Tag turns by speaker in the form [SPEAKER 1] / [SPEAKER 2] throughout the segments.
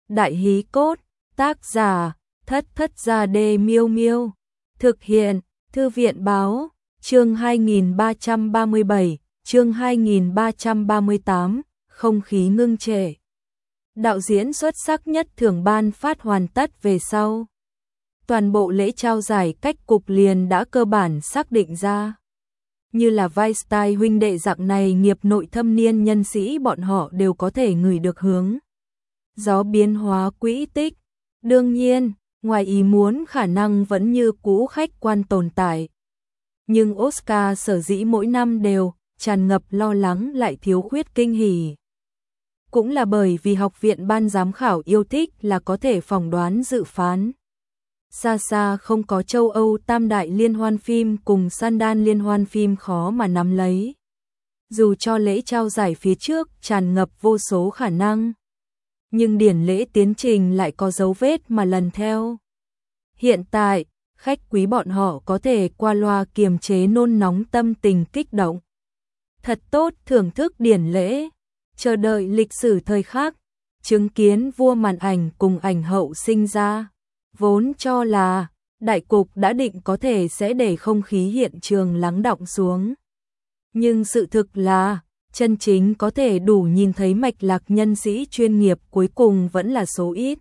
[SPEAKER 1] Đại hí cốt, tác giả, Thất Thất Gia Đê Miêu Miêu. Thực hiện, Thư viện báo, chương 2337, chương 2338, không khí ngưng trệ. Đạo diễn xuất sắc nhất thưởng ban phát hoàn tất về sau. Toàn bộ lễ trao giải cách cục liền đã cơ bản xác định ra. Như là vai style huynh đệ dạng này nghiệp nội thâm niên nhân sĩ bọn họ đều có thể ngửi được hướng gió biến hóa quỹ tích. Đương nhiên, ngoài ý muốn khả năng vẫn như cũ khách quan tồn tại. Nhưng Oscar sở dĩ mỗi năm đều tràn ngập lo lắng lại thiếu khuyết kinh hỉ. Cũng là bởi vì học viện ban giám khảo yêu thích là có thể phỏng đoán dự phán. Xa xa không có châu Âu tam đại liên hoan phim cùng Sundance liên hoan phim khó mà nắm lấy. Dù cho lễ trao giải phía trước tràn ngập vô số khả năng, nhưng điển lễ tiến trình lại có dấu vết mà lần theo. Hiện tại, khách quý bọn họ có thể qua loa kiềm chế nôn nóng tâm tình kích động. Thật tốt thưởng thức điển lễ, chờ đợi lịch sử thời khắc, chứng kiến vua màn ảnh cùng ảnh hậu sinh ra. Vốn cho là đại cục đã định có thể sẽ để không khí hiện trường lắng đọng xuống. Nhưng sự thực là, chân chính có thể đủ nhìn thấy mạch lạc nhân sĩ chuyên nghiệp cuối cùng vẫn là số ít.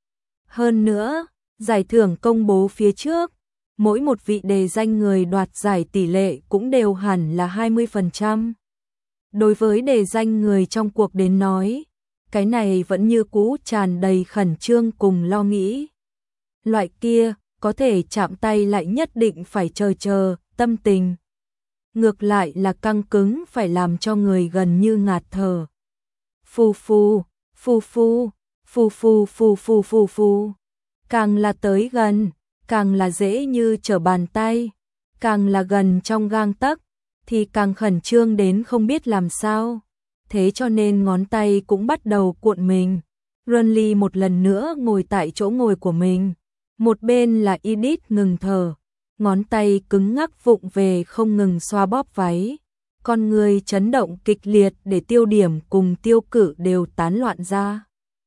[SPEAKER 1] Hơn nữa, giải thưởng công bố phía trước, mỗi một vị đề danh người đoạt giải tỷ lệ cũng đều hẳn là 20%. Đối với đề danh người trong cuộc đến nói, cái này vẫn như cũ tràn đầy khẩn trương cùng lo nghĩ. Loại kia, có thể chạm tay lại nhất định phải chờ, tâm tình. Ngược lại là căng cứng phải làm cho người gần như ngạt thở. Phù phù, phù phù, phù phù phù phù phù phù. Càng là tới gần, càng là dễ như trở bàn tay, càng là gần trong gang tấc, thì càng khẩn trương đến không biết làm sao. Thế cho nên ngón tay cũng bắt đầu cuộn mình. Runly một lần nữa ngồi tại chỗ ngồi của mình. Một bên là Edith ngừng thở, ngón tay cứng ngắc vụng về không ngừng xoa bóp váy. Con người chấn động kịch liệt để tiêu điểm cùng tiêu cự đều tán loạn ra.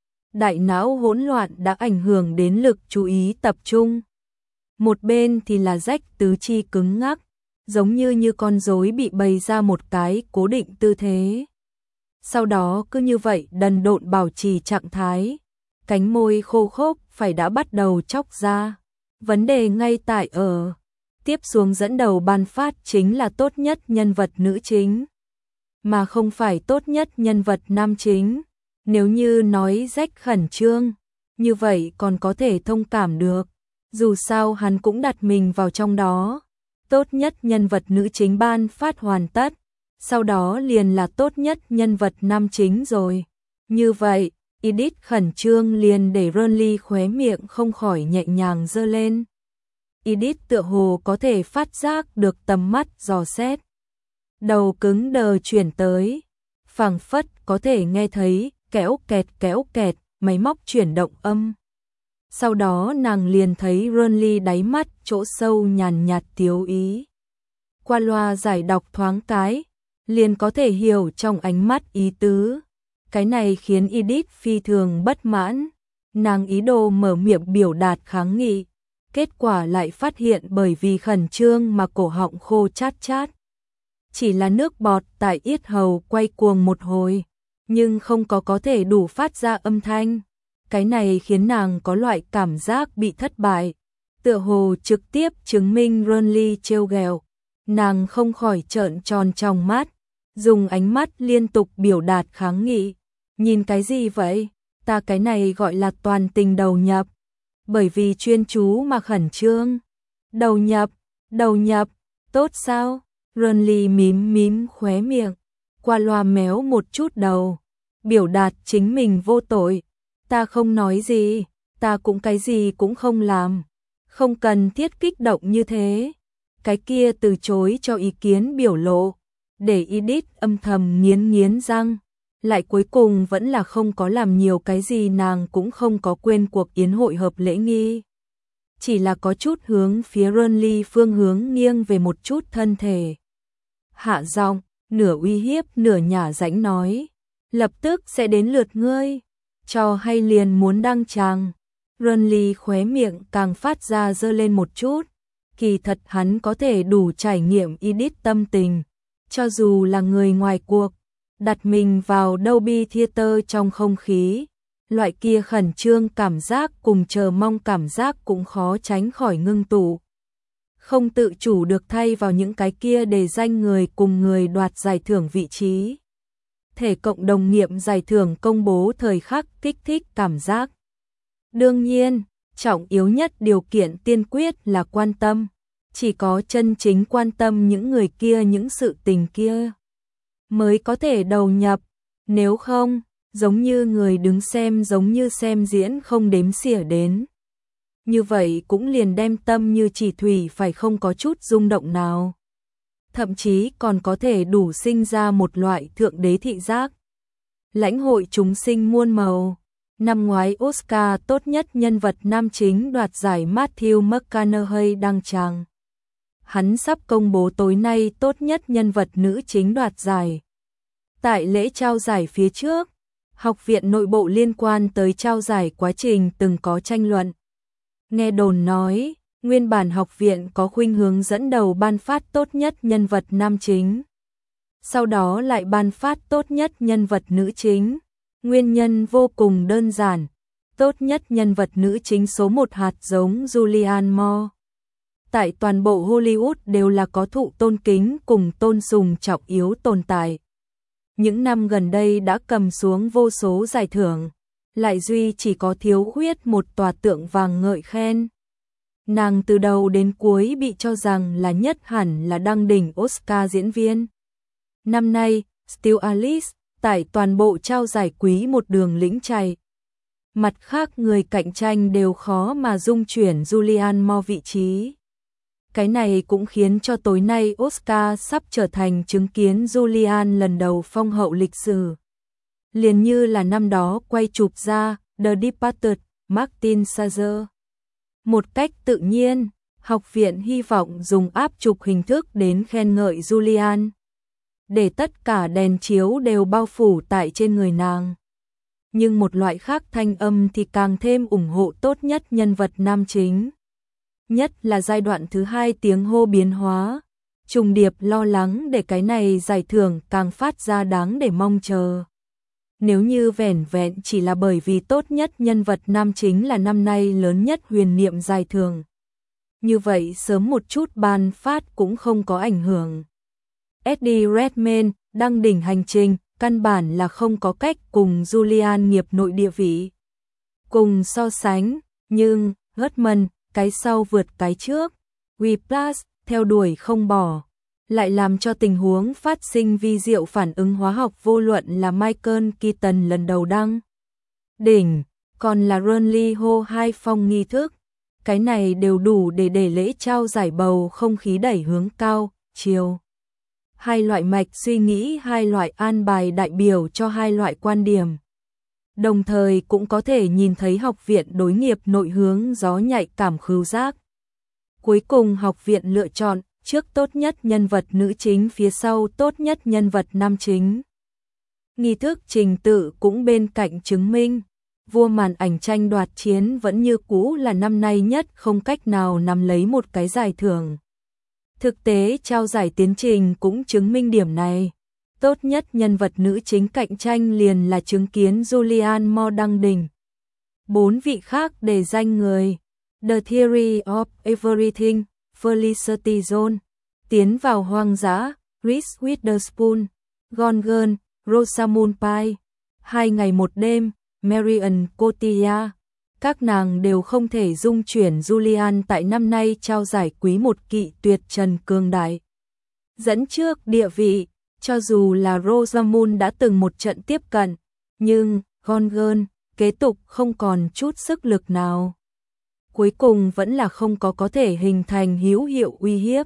[SPEAKER 1] Đại não hỗn loạn đã ảnh hưởng đến lực chú ý tập trung. Một bên thì là rách tứ chi cứng ngắc, giống như con rối bị bày ra một cái cố định tư thế. Sau đó cứ như vậy đần độn bảo trì trạng thái. Cánh môi khô khốc phải đã bắt đầu chóc ra. Vấn đề ngay tại ở. Tiếp xuống dẫn đầu ban phát chính là tốt nhất nhân vật nữ chính, mà không phải tốt nhất nhân vật nam chính. Nếu như nói rách khẩn trương, như vậy còn có thể thông cảm được. Dù sao hắn cũng đặt mình vào trong đó. Tốt nhất nhân vật nữ chính ban phát hoàn tất, sau đó liền là tốt nhất nhân vật nam chính rồi. Như vậy, Edith khẩn trương liền để Runly khóe miệng không khỏi nhẹ nhàng giơ lên. Edith tựa hồ có thể phát giác được tầm mắt dò xét. Đầu cứng đờ chuyển tới, phảng phất có thể nghe thấy kéo kẹt, máy móc chuyển động âm. Sau đó nàng liền thấy Runly đáy mắt chỗ sâu nhàn nhạt tiếu ý. Qua loa giải đọc thoáng cái, liền có thể hiểu trong ánh mắt ý tứ. Cái này khiến Edith phi thường bất mãn. Nàng ý đồ mở miệng biểu đạt kháng nghị. Kết quả lại phát hiện bởi vì khẩn trương mà cổ họng khô chát chát. Chỉ là nước bọt tại yết hầu quay cuồng một hồi, nhưng không có thể đủ phát ra âm thanh. Cái này khiến nàng có loại cảm giác bị thất bại. Tựa hồ trực tiếp chứng minh Runly trêu ghẹo. Nàng không khỏi trợn tròn trong mắt, dùng ánh mắt liên tục biểu đạt kháng nghị. Nhìn cái gì vậy? Ta cái này gọi là toàn tình đầu nhập. Bởi vì chuyên chú mà khẩn trương. Đầu nhập, tốt sao? Runly mím khóe miệng, qua loa méo một chút đầu, biểu đạt chính mình vô tội. Ta không nói gì, ta cũng cái gì cũng không làm. Không cần thiết kích động như thế. Cái kia từ chối cho ý kiến biểu lộ, để Edith âm thầm nghiến răng. Lại cuối cùng vẫn là không có làm nhiều cái gì, nàng cũng không có quên cuộc yến hội hợp lễ nghi. Chỉ là có chút hướng phía Runly phương hướng nghiêng về một chút thân thể. Hạ giọng, nửa uy hiếp nửa nhả rãnh nói, lập tức sẽ đến lượt ngươi. Cho hay liền muốn đăng tràng. Renly khóe miệng càng phát ra giơ lên một chút. Kỳ thật hắn có thể đủ trải nghiệm edit tâm tình. Cho dù là người ngoài cuộc, đặt mình vào Dolby Theater trong không khí. Loại kia khẩn trương cảm giác cùng chờ mong cảm giác cũng khó tránh khỏi ngưng tụ. Không tự chủ được thay vào những cái kia để danh người cùng người đoạt giải thưởng vị trí. Thể cộng đồng nghiệm giải thưởng công bố thời khắc kích thích cảm giác. Đương nhiên, trọng yếu nhất điều kiện tiên quyết là quan tâm. Chỉ có chân chính quan tâm những người kia, những sự tình kia mới có thể đầu nhập. Nếu không, giống như người đứng xem, giống như xem diễn không đếm xỉa đến. Như vậy cũng liền đem tâm như chỉ thủy, phải không có chút rung động nào. Thậm chí còn có thể đủ sinh ra một loại thượng đế thị giác. Lãnh hội chúng sinh muôn màu. Năm ngoái Oscar tốt nhất nhân vật nam chính đoạt giải Matthew McConaughey đăng tràng. Hắn sắp công bố tối nay tốt nhất nhân vật nữ chính đoạt giải. Tại lễ trao giải phía trước, học viện nội bộ liên quan tới trao giải quá trình từng có tranh luận. Nghe đồn nói, nguyên bản học viện có khuynh hướng dẫn đầu ban phát tốt nhất nhân vật nam chính. Sau đó lại ban phát tốt nhất nhân vật nữ chính. Nguyên nhân vô cùng đơn giản. Tốt nhất nhân vật nữ chính số 1 hạt giống Julianne Moore. Tại toàn bộ Hollywood đều là có thụ tôn kính cùng tôn sùng trọng yếu tồn tại. Những năm gần đây đã cầm xuống vô số giải thưởng, lại duy chỉ có thiếu khuyết một tòa tượng vàng ngợi khen. Nàng từ đầu đến cuối bị cho rằng là nhất hẳn là đăng đỉnh Oscar diễn viên. Năm nay, Still Alice tại toàn bộ trao giải quý một đường lĩnh chạy. Mặt khác người cạnh tranh đều khó mà dung chuyển Julianne Moore vị trí. Cái này cũng khiến cho tối nay Oscar sắp trở thành chứng kiến Julianne lần đầu phong hậu lịch sử. Liền như là năm đó quay chụp ra The Departed, Martin Scorsese. Một cách tự nhiên, học viện hy vọng dùng áp chụp hình thức đến khen ngợi Julianne. Để tất cả đèn chiếu đều bao phủ tại trên người nàng. Nhưng một loại khác thanh âm thì càng thêm ủng hộ tốt nhất nhân vật nam chính. Nhất là giai đoạn thứ 2 tiếng hô biến hóa, trùng điệp lo lắng để cái này giải thưởng càng phát ra đáng để mong chờ. Nếu như vẻn vẹn chỉ là bởi vì tốt nhất nhân vật nam chính là năm nay lớn nhất huyền niệm giải thưởng. Như vậy sớm một chút ban phát cũng không có ảnh hưởng. Eddie Redmayne đăng đỉnh hành trình, căn bản là không có cách cùng Julianne nghiệp nội địa vị cùng so sánh, nhưng Redmayne cái sau vượt cái trước, Whiplash theo đuổi không bỏ, lại làm cho tình huống phát sinh vi diệu phản ứng hóa học, vô luận là Michael Keaton lần đầu đăng đỉnh, còn là Renly hô hai phong nghi thức, cái này đều đủ để lễ trao giải bầu không khí đẩy hướng cao, chiều. Hai loại mạch suy nghĩ, hai loại an bài đại biểu cho hai loại quan điểm. Đồng thời cũng có thể nhìn thấy học viện đối nghiệp nội hướng gió nhạy cảm khứu giác. Cuối cùng học viện lựa chọn trước tốt nhất nhân vật nữ chính, phía sau tốt nhất nhân vật nam chính. Nghi thức trình tự cũng bên cạnh chứng minh, vua màn ảnh tranh đoạt chiến vẫn như cũ là năm nay nhất không cách nào nắm lấy một cái giải thưởng. Thực tế trao giải tiến trình cũng chứng minh điểm này. Tốt nhất nhân vật nữ chính cạnh tranh liền là chứng kiến Julianne Moore đăng đỉnh. 4 vị khác để danh người: The Theory of Everything, Felicity Jones, Tiến vào hoang dã, Reese Witherspoon, Gone Girl, Rosamund Pike, 2 ngày 1 đêm, Marion Cotillard. Các nàng đều không thể dung chuyển Julianne tại năm nay trao giải quý một kỵ tuyệt trần cương đại. Dẫn trước địa vị, cho dù là Rosamund đã từng một trận tiếp cận, nhưng Gone Girl kế tục không còn chút sức lực nào. Cuối cùng vẫn là không có thể hình thành hữu hiệu uy hiếp.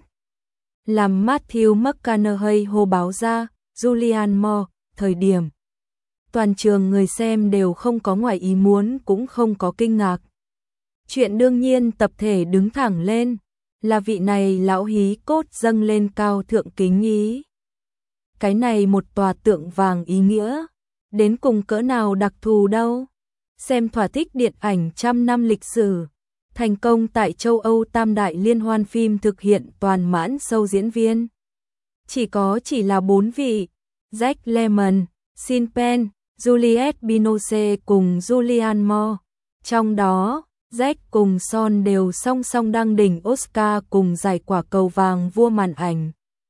[SPEAKER 1] Làm Matthew McConaughey hô báo ra Julianne Moore, thời điểm toàn trường người xem đều không có ngoài ý muốn cũng không có kinh ngạc. Chuyện đương nhiên tập thể đứng thẳng lên, là vị này lão hí cốt dâng lên cao thượng kính ý. Cái này một tòa tượng vàng ý nghĩa, đến cùng cỡ nào đặc thù đâu. xem thỏa thích điện ảnh trăm năm lịch sử. Thành công tại châu Âu tam đại liên hoan phim thực hiện toàn mãn show diễn viên. Chỉ là 4 vị, Jack Lemmon, Sean Penn, Juliette Binoche cùng Julianne Moore. Trong đó, Jack cùng Sean đều song song đăng đỉnh Oscar cùng giải quả cầu vàng vua màn ảnh.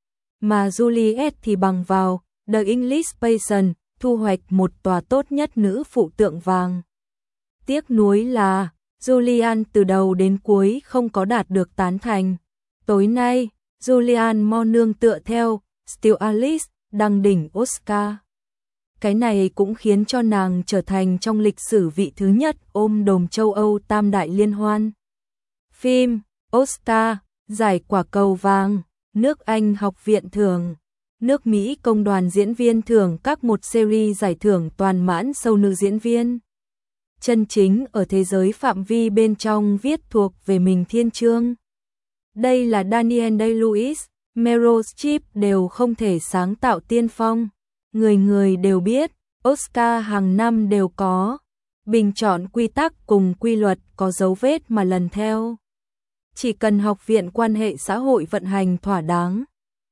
[SPEAKER 1] Mà Juliette thì bằng vào The English Patient thu hoạch một tòa tốt nhất nữ phụ tượng vàng. Tiếc nuối là Julianne từ đầu đến cuối không có đạt được tán thành. Tối nay, Julianne Moore nương tựa theo Still Alice đăng đỉnh Oscar. Cái này cũng khiến cho nàng trở thành trong lịch sử vị thứ nhất ôm đồm châu Âu tam đại liên hoan. Phim, Oscar, giải quả cầu vàng, nước Anh học viện thưởng, nước Mỹ công đoàn diễn viên thưởng các một series giải thưởng toàn mãn show nữ diễn viên. Chân chính ở thế giới phạm vi bên trong viết thuộc về mình thiên chương. Đây là Daniel Day-Lewis, Meryl Streep đều không thể sáng tạo tiên phong. Người người đều biết, Oscar hàng năm đều có bình chọn quy tắc cùng quy luật có dấu vết mà lần theo. Chỉ cần học viện quan hệ xã hội vận hành thỏa đáng,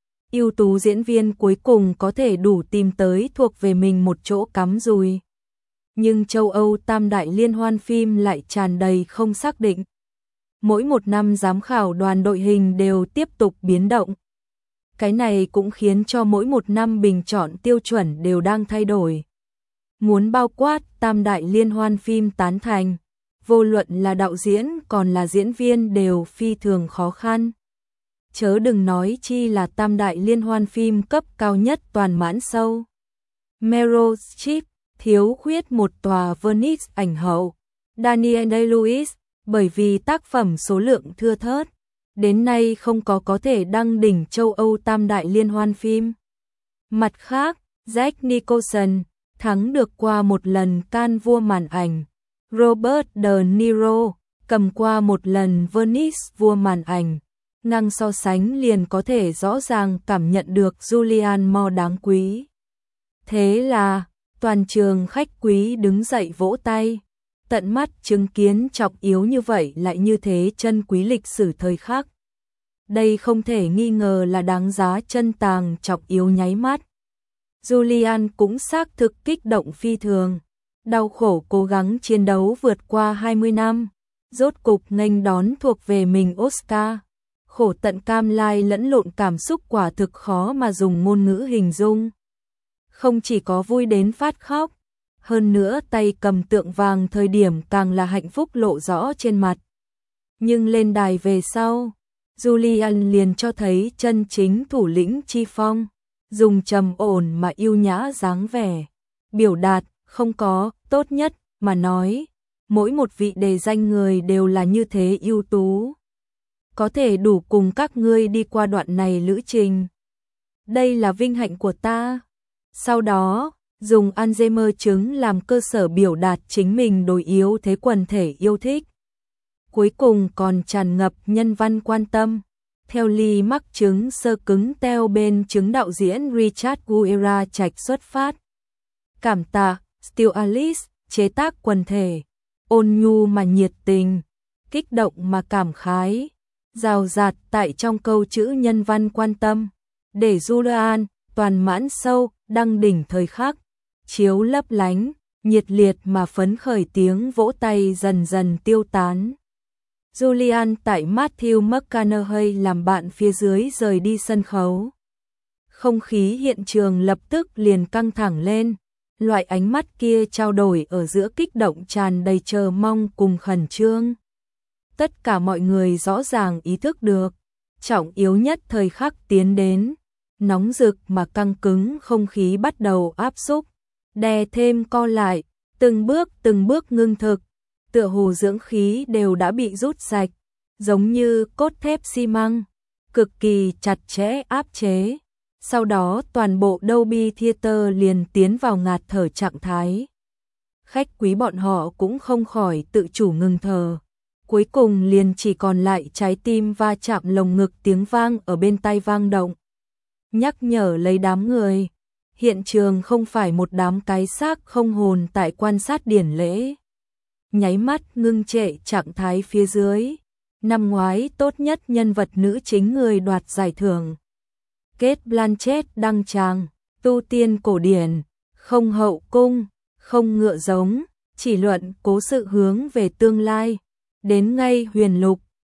[SPEAKER 1] ưu tú diễn viên cuối cùng có thể đủ tìm tới thuộc về mình một chỗ cắm rùi. Nhưng châu Âu tam đại liên hoan phim lại tràn đầy không xác định. Mỗi một năm giám khảo đoàn đội hình đều tiếp tục biến động. Cái này cũng khiến cho mỗi một năm bình chọn tiêu chuẩn đều đang thay đổi. Muốn bao quát tam đại liên hoan phim tán thành, vô luận là đạo diễn còn là diễn viên đều phi thường khó khăn. Chớ đừng nói chi là tam đại liên hoan phim cấp cao nhất toàn mãn show. Meryl Streep thiếu khuyết một tòa Venice ảnh hậu. Daniel Day-Lewis bởi vì tác phẩm số lượng thưa thớt, đến nay không có thể đăng đỉnh châu Âu tam đại liên hoan phim. Mặt khác, Jack Nicholson thắng được qua một lần Cannes vua màn ảnh, Robert De Niro cầm qua một lần Venice vua màn ảnh. Ngang so sánh liền có thể rõ ràng cảm nhận được Julianne Moore đáng quý. Thế là, toàn trường khách quý đứng dậy vỗ tay, tận mắt chứng kiến trọng yếu như vậy lại như thế chân quý lịch sử thời khắc. Đây không thể nghi ngờ là đáng giá chân tàng trọng yếu nháy mắt. Julianne cũng xác thực kích động phi thường, đau khổ cố gắng chiến đấu vượt qua 20 năm, rốt cục nghênh đón thuộc về mình Oscar. Khổ tận cam lai lẫn lộn cảm xúc quả thực khó mà dùng ngôn ngữ hình dung. Không chỉ có vui đến phát khóc, hơn nữa tay cầm tượng vàng thời điểm càng là hạnh phúc lộ rõ trên mặt. Nhưng lên đài về sau, Julianne liền cho thấy chân chính thủ lĩnh chi phong, dùng trầm ổn mà yêu nhã dáng vẻ, biểu đạt không có tốt nhất mà nói, mỗi một vị đề danh người đều là như thế ưu tú. Có thể đủ cùng các ngươi đi qua đoạn này lữ trình. Đây là vinh hạnh của ta. Sau đó, dùng Alzheimer chứng làm cơ sở biểu đạt chính mình đối yếu thế quần thể yêu thích. Cuối cùng còn tràn ngập nhân văn quan tâm. Theo Lee mắc chứng sơ cứng teo bên chứng đạo diễn Richard Guerra trạch xuất phát. Cảm tạ, Still Alice, chế tác quần thể. Ôn nhu mà nhiệt tình, kích động mà cảm khái. Rào rạt tại trong câu chữ nhân văn quan tâm, để Julianne toàn mãn show đăng đỉnh thời khắc, chiếu lấp lánh, nhiệt liệt mà phấn khởi tiếng vỗ tay dần dần tiêu tán. Julianne tại Matthew McConaughey làm bạn phía dưới rời đi sân khấu. Không khí hiện trường lập tức liền căng thẳng lên, loại ánh mắt kia trao đổi ở giữa kích động tràn đầy chờ mong cùng khẩn trương. Tất cả mọi người rõ ràng ý thức được, trọng yếu nhất thời khắc tiến đến, nóng rực mà căng cứng không khí bắt đầu áp xúc, đè thêm co lại, từng bước ngưng thực, tựa hồ dưỡng khí đều đã bị rút sạch, giống như cốt thép xi măng, cực kỳ chặt chẽ áp chế. Sau đó toàn bộ Dolby Theater liền tiến vào ngạt thở trạng thái. Khách quý bọn họ cũng không khỏi tự chủ ngừng thở. Cuối cùng liền chỉ còn lại trái tim va chạm lồng ngực tiếng vang ở bên tai vang động. Nhắc nhở lấy đám người. Hiện trường không phải một đám cái xác không hồn tại quan sát điển lễ. nháy mắt ngưng trệ trạng thái phía dưới. Năm ngoái tốt nhất nhân vật nữ chính người đoạt giải thưởng. Cate Blanchett đăng tràng, tu tiên cổ điển, không hậu cung, không ngựa giống, chỉ luận cố sự hướng về tương lai. Đến ngay huyền lục,